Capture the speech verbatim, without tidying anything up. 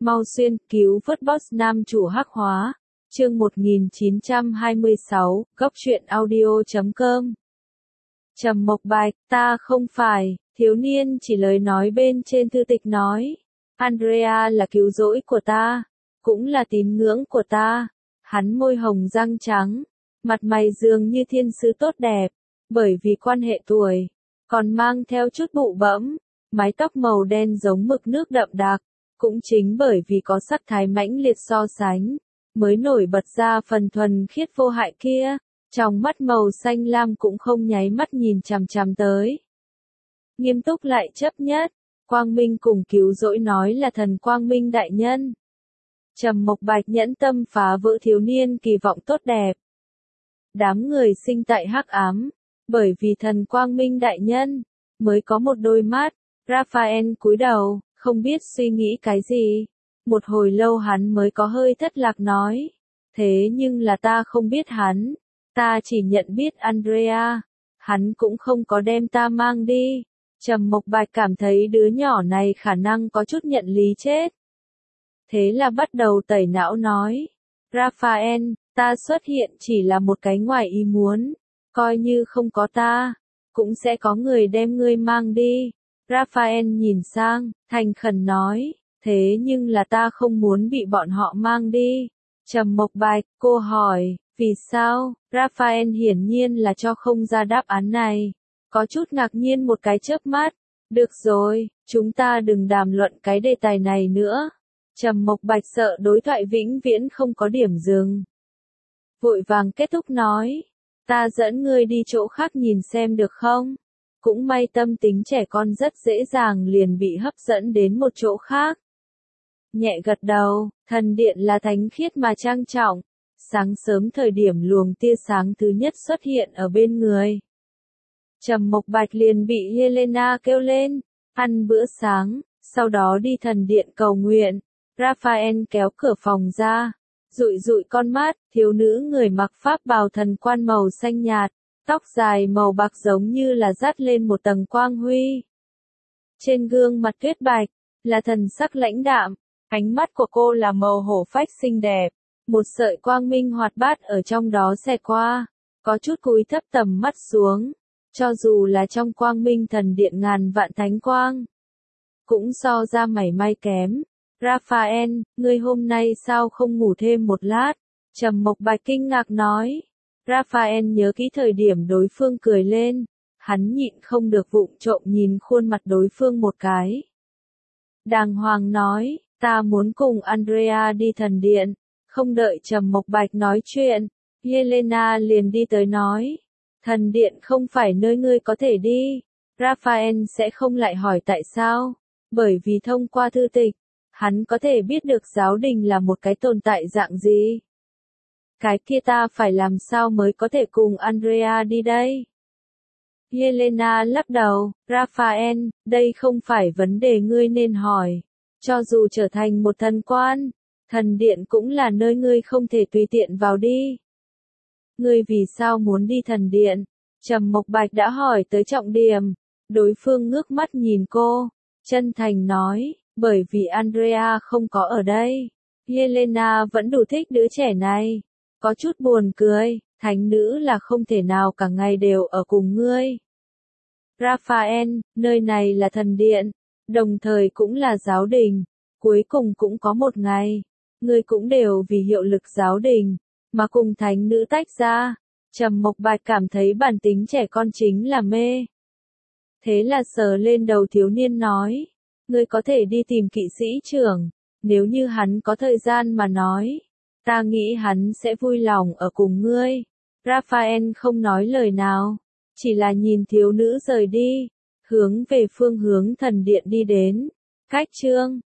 Mau xuyên cứu vớt boss nam chủ hắc hóa. Chương một nghìn chín trăm hai mươi sáu, góc truyện audio chấm com. Trầm Mộc Bạch, ta không phải, thiếu niên chỉ lời nói bên trên thư tịch nói. Andrea là cứu rỗi của ta, cũng là tín ngưỡng của ta. Hắn môi hồng răng trắng, mặt mày dường như thiên sứ tốt đẹp, bởi vì quan hệ tuổi, còn mang theo chút bụ bẫm, mái tóc màu đen giống mực nước đậm đặc. Cũng chính bởi vì có sắc thái mãnh liệt so sánh, mới nổi bật ra phần thuần khiết vô hại kia, trong mắt màu xanh lam cũng không nháy mắt nhìn chằm chằm tới. Nghiêm túc lại chấp nhất, Quang Minh cùng cứu rỗi nói là thần Quang Minh đại nhân. Trầm Mộc Bạch nhẫn tâm phá vỡ thiếu niên kỳ vọng tốt đẹp. Đám người sinh tại hắc ám, bởi vì thần Quang Minh đại nhân, mới có một đôi mắt. Raphael cúi đầu, không biết suy nghĩ cái gì. Một hồi lâu hắn mới có hơi thất lạc nói. Thế nhưng là ta không biết hắn. Ta chỉ nhận biết Andrea. Hắn cũng không có đem ta mang đi. Trầm Mộc Bạch cảm thấy đứa nhỏ này khả năng có chút nhận lý chết. Thế là bắt đầu tẩy não nói. Raphael, ta xuất hiện chỉ là một cái ngoài ý muốn. Coi như không có ta, cũng sẽ có người đem ngươi mang đi. Raphael nhìn sang, thành khẩn nói, thế nhưng là ta không muốn bị bọn họ mang đi. Trầm Mộc Bạch, cô hỏi, vì sao? Raphael hiển nhiên là cho không ra đáp án này. Có chút ngạc nhiên một cái chớp mắt. Được rồi, chúng ta đừng đàm luận cái đề tài này nữa. Trầm Mộc Bạch sợ đối thoại vĩnh viễn không có điểm dừng. Vội vàng kết thúc nói, ta dẫn ngươi đi chỗ khác nhìn xem được không? Cũng may tâm tính trẻ con rất dễ dàng liền bị hấp dẫn đến một chỗ khác. Nhẹ gật đầu, thần điện là thánh khiết mà trang trọng. Sáng sớm thời điểm luồng tia sáng thứ nhất xuất hiện ở bên người. Trầm Mộc Bạch liền bị Helena kêu lên, ăn bữa sáng, sau đó đi thần điện cầu nguyện. Raphael kéo cửa phòng ra, dụi dụi con mắt, thiếu nữ người mặc pháp bào thần quan màu xanh nhạt. Tóc dài màu bạc giống như là dắt lên một tầng quang huy. Trên gương mặt tuyết bạch, là thần sắc lãnh đạm, ánh mắt của cô là màu hổ phách xinh đẹp. Một sợi quang minh hoạt bát ở trong đó xẹt qua, có chút cúi thấp tầm mắt xuống. Cho dù là trong quang minh thần điện ngàn vạn thánh quang, cũng so ra mảy may kém. Raphael, ngươi hôm nay sao không ngủ thêm một lát? Trầm Mộc Bạch kinh ngạc nói. Raphael nhớ kỹ thời điểm đối phương cười lên, hắn nhịn không được vụng trộm nhìn khuôn mặt đối phương một cái. Đàng hoàng nói, ta muốn cùng Andrea đi thần điện, không đợi Trầm Mộc Bạch nói chuyện, Helena liền đi tới nói, thần điện không phải nơi ngươi có thể đi. Raphael sẽ không lại hỏi tại sao, bởi vì thông qua thư tịch, hắn có thể biết được giáo đình là một cái tồn tại dạng gì. Cái kia ta phải làm sao mới có thể cùng Andrea đi đây? Helena lắc đầu, Raphael, đây không phải vấn đề ngươi nên hỏi. Cho dù trở thành một thần quan, thần điện cũng là nơi ngươi không thể tùy tiện vào đi. Ngươi vì sao muốn đi thần điện? Trầm Mộc Bạch đã hỏi tới trọng điểm. Đối phương ngước mắt nhìn cô, chân thành nói, bởi vì Andrea không có ở đây. Helena vẫn đủ thích đứa trẻ này. Có chút buồn cười, thánh nữ là không thể nào cả ngày đều ở cùng ngươi. Raphael, nơi này là thần điện, đồng thời cũng là giáo đình, cuối cùng cũng có một ngày, ngươi cũng đều vì hiệu lực giáo đình, mà cùng thánh nữ tách ra. Trầm Mộc Bạch cảm thấy bản tính trẻ con chính là mê. Thế là sờ lên đầu thiếu niên nói, ngươi có thể đi tìm kỵ sĩ trưởng, nếu như hắn có thời gian mà nói. Ta nghĩ hắn sẽ vui lòng ở cùng ngươi. Raphael không nói lời nào, chỉ là nhìn thiếu nữ rời đi, hướng về phương hướng thần điện đi đến. Cách chương